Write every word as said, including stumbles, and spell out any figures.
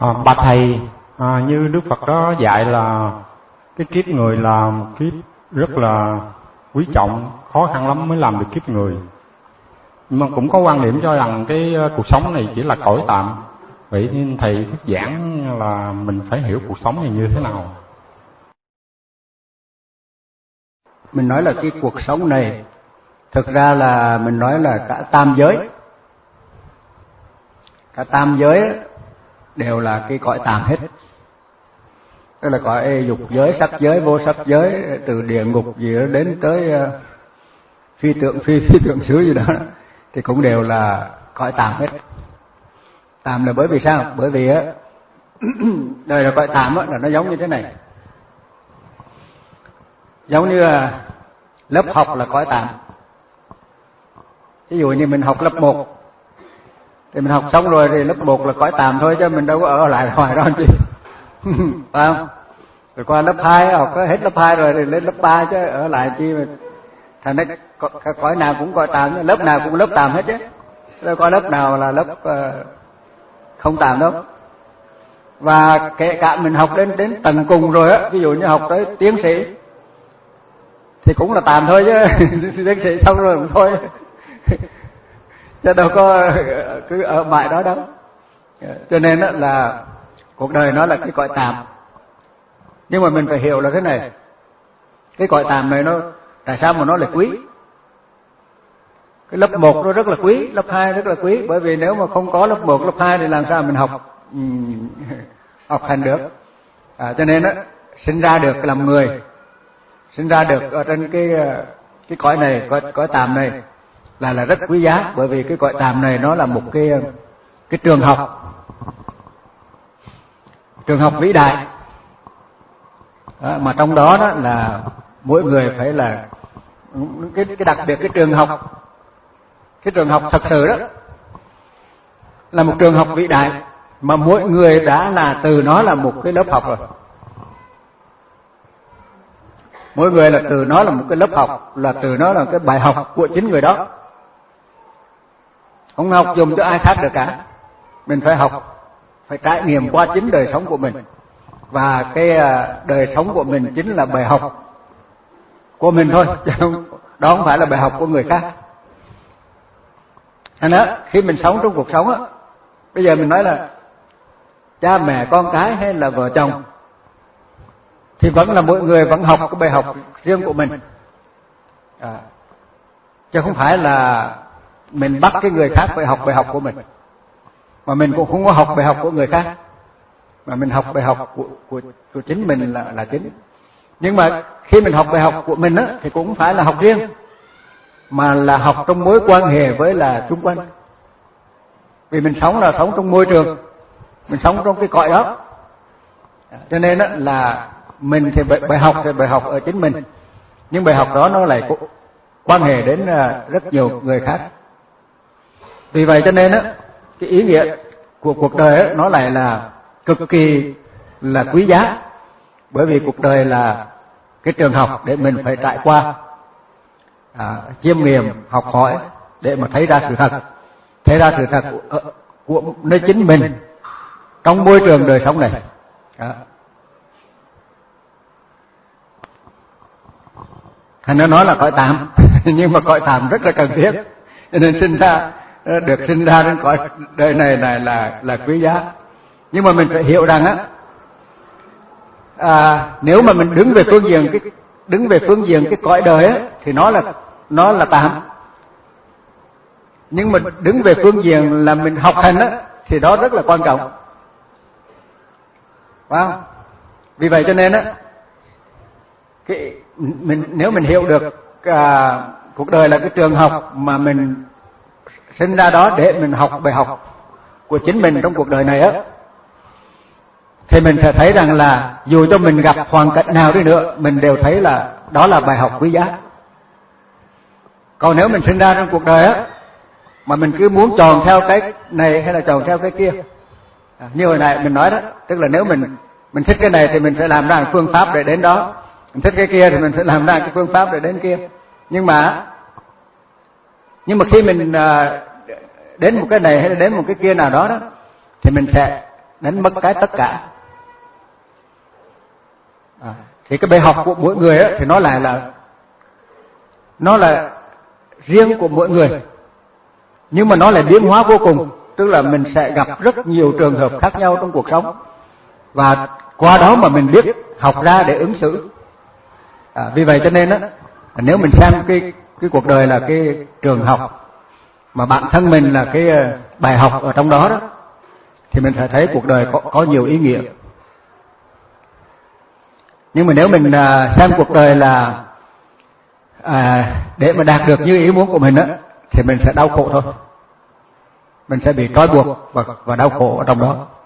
À, bà thầy, à, như Đức Phật đó dạy là cái kiếp người là một kiếp rất là quý trọng, khó khăn lắm mới làm được kiếp người. Nhưng mà cũng có quan điểm cho rằng cái cuộc sống này chỉ là cõi tạm. Vậy nên thầy thuyết giảng là mình phải hiểu cuộc sống này như thế nào? Mình nói là cái cuộc sống này, thực ra là mình nói là cả tam giới. Cả tam giới đều là cái cõi tạm hết. Tức là cõi dục giới, sắc giới, vô sắc giới, từ địa ngục gì đó đến tới uh, phi tượng phi phi tượng xứ gì đó, thì cũng đều là cõi tạm hết. Tạm là bởi vì sao? Bởi vì á đời là cõi tạm á, là nó giống như thế này. Giống như là lớp học là cõi tạm. Ví dụ như mình học lớp một thì mình học xong rồi thì lớp một là cõi tạm thôi, chứ mình đâu có ở lại hoài đó chi. Phải không? Rồi qua lớp hai học hết lớp hai rồi thì lên lớp ba chứ ở lại chi mà. Thành ra cõi nào cũng cõi tạm, lớp nào cũng lớp tạm hết chứ. Đâu có lớp nào là lớp uh, không tạm đâu. Và kể cả mình học đến đến tầng cùng rồi á, ví dụ như học tới tiến sĩ thì cũng là tạm thôi chứ. Tiến sĩ xong rồi cũng thôi. Chứ đâu có cứ ở mãi đó đâu. Cho nên là cuộc đời nó là cái cõi tạm. Nhưng mà mình phải hiểu là thế này, cái cõi tạm này nó tại sao mà nó lại quý? Cái lớp một nó rất là quý, lớp hai rất là quý, bởi vì nếu mà không có lớp một, lớp hai thì làm sao mình học um, học hành được. À, cho nên á, sinh ra được làm người, sinh ra được ở trên cái cái cõi này, cõi, cõi tạm này là là rất quý giá, bởi vì cái cõi tạm này nó là một cái cái trường học, trường học vĩ đại. Đó, mà trong đó đó là mỗi người phải là cái cái đặc biệt cái trường học, cái trường học thật sự đó là một trường học vĩ đại mà mỗi người đã là từ nó là một cái lớp học rồi. Mỗi người là từ nó là một cái lớp học, là từ nó là cái bài học của chính người đó. Không học dùng cho ai khác được cả. Mình phải học, phải trải nghiệm qua chính đời sống của mình. Và cái đời sống của mình chính là bài học của mình thôi, chứ không, đó không phải là bài học của người khác. Nên đó, khi mình sống trong cuộc sống á, bây giờ mình nói là cha mẹ con cái hay là vợ chồng thì vẫn là mỗi người vẫn học cái bài học riêng của mình. À, chứ không phải là mình bắt cái người khác phải học bài học của mình, mà mình cũng không có học bài học của người khác, mà mình học bài học của, của, của chính mình là, là chính. Nhưng mà khi mình học bài học của mình á, thì cũng không phải là học riêng, mà là học trong mối quan hệ với là xung quanh. Vì mình sống là sống trong môi trường, mình sống trong cái cõi đó. Cho nên á, là mình thì bài học thì bài học ở chính mình, nhưng bài học đó nó lại quan hệ đến rất nhiều người khác. Vì vậy cho nên á, cái ý nghĩa của cuộc đời á, nó lại là cực kỳ là quý giá, bởi vì cuộc đời là cái trường học để mình phải trải qua, à, chiêm nghiệm, học hỏi để mà thấy ra sự thật, thấy ra sự thật của, của nơi chính mình trong môi trường đời sống này. À. Thành nó nói là cõi tạm, nhưng mà cõi tạm rất là cần thiết, cho nên sinh ra được sinh ra đến cõi đời này này là là quý giá. Nhưng mà mình phải hiểu rằng á, à, nếu mà mình đứng về phương diện cái đứng về phương diện cái cõi đời á, thì nó là nó là tạm. Nhưng mà đứng về phương diện là mình học hành á, thì đó rất là quan trọng, phải không? Vì vậy cho nên á, cái mình nếu mình hiểu được à, cuộc đời là cái trường học mà mình sinh ra đó để mình học bài học của chính mình trong cuộc đời này á, thì mình sẽ thấy rằng là dù cho mình gặp hoàn cảnh nào đi nữa, mình đều thấy là đó là bài học quý giá. Còn nếu mình sinh ra trong cuộc đời á, mà mình cứ muốn tròn theo cái này hay là tròn theo cái kia, à, như hồi nãy mình nói đó, tức là nếu mình mình thích cái này thì mình sẽ làm ra phương pháp để đến đó, mình thích cái kia thì mình sẽ làm ra cái phương pháp để đến kia. Nhưng mà nhưng mà khi mình à, đến một cái này hay là đến một cái kia nào đó đó, thì mình sẽ đánh mất cái tất cả. À, thì cái bài học của mỗi người á, thì nó lại là nó là riêng của mỗi người, nhưng mà nó lại biến hóa vô cùng. Tức là mình sẽ gặp rất nhiều trường hợp khác nhau trong cuộc sống, và qua đó mà mình biết học ra để ứng xử. À, vì vậy cho nên á, nếu mình xem cái cái cuộc đời là cái trường học, mà bản thân mình là cái bài học ở trong đó đó, thì mình phải thấy cuộc đời có, có nhiều ý nghĩa. Nhưng mà nếu mình à, xem cuộc đời là à, để mà đạt được như ý muốn của mình á, thì mình sẽ đau khổ thôi. Mình sẽ bị trói buộc và, và đau khổ ở trong đó.